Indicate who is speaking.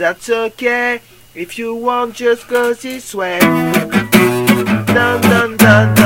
Speaker 1: that's okay. If you want, just go this way. Dun dun dun dun.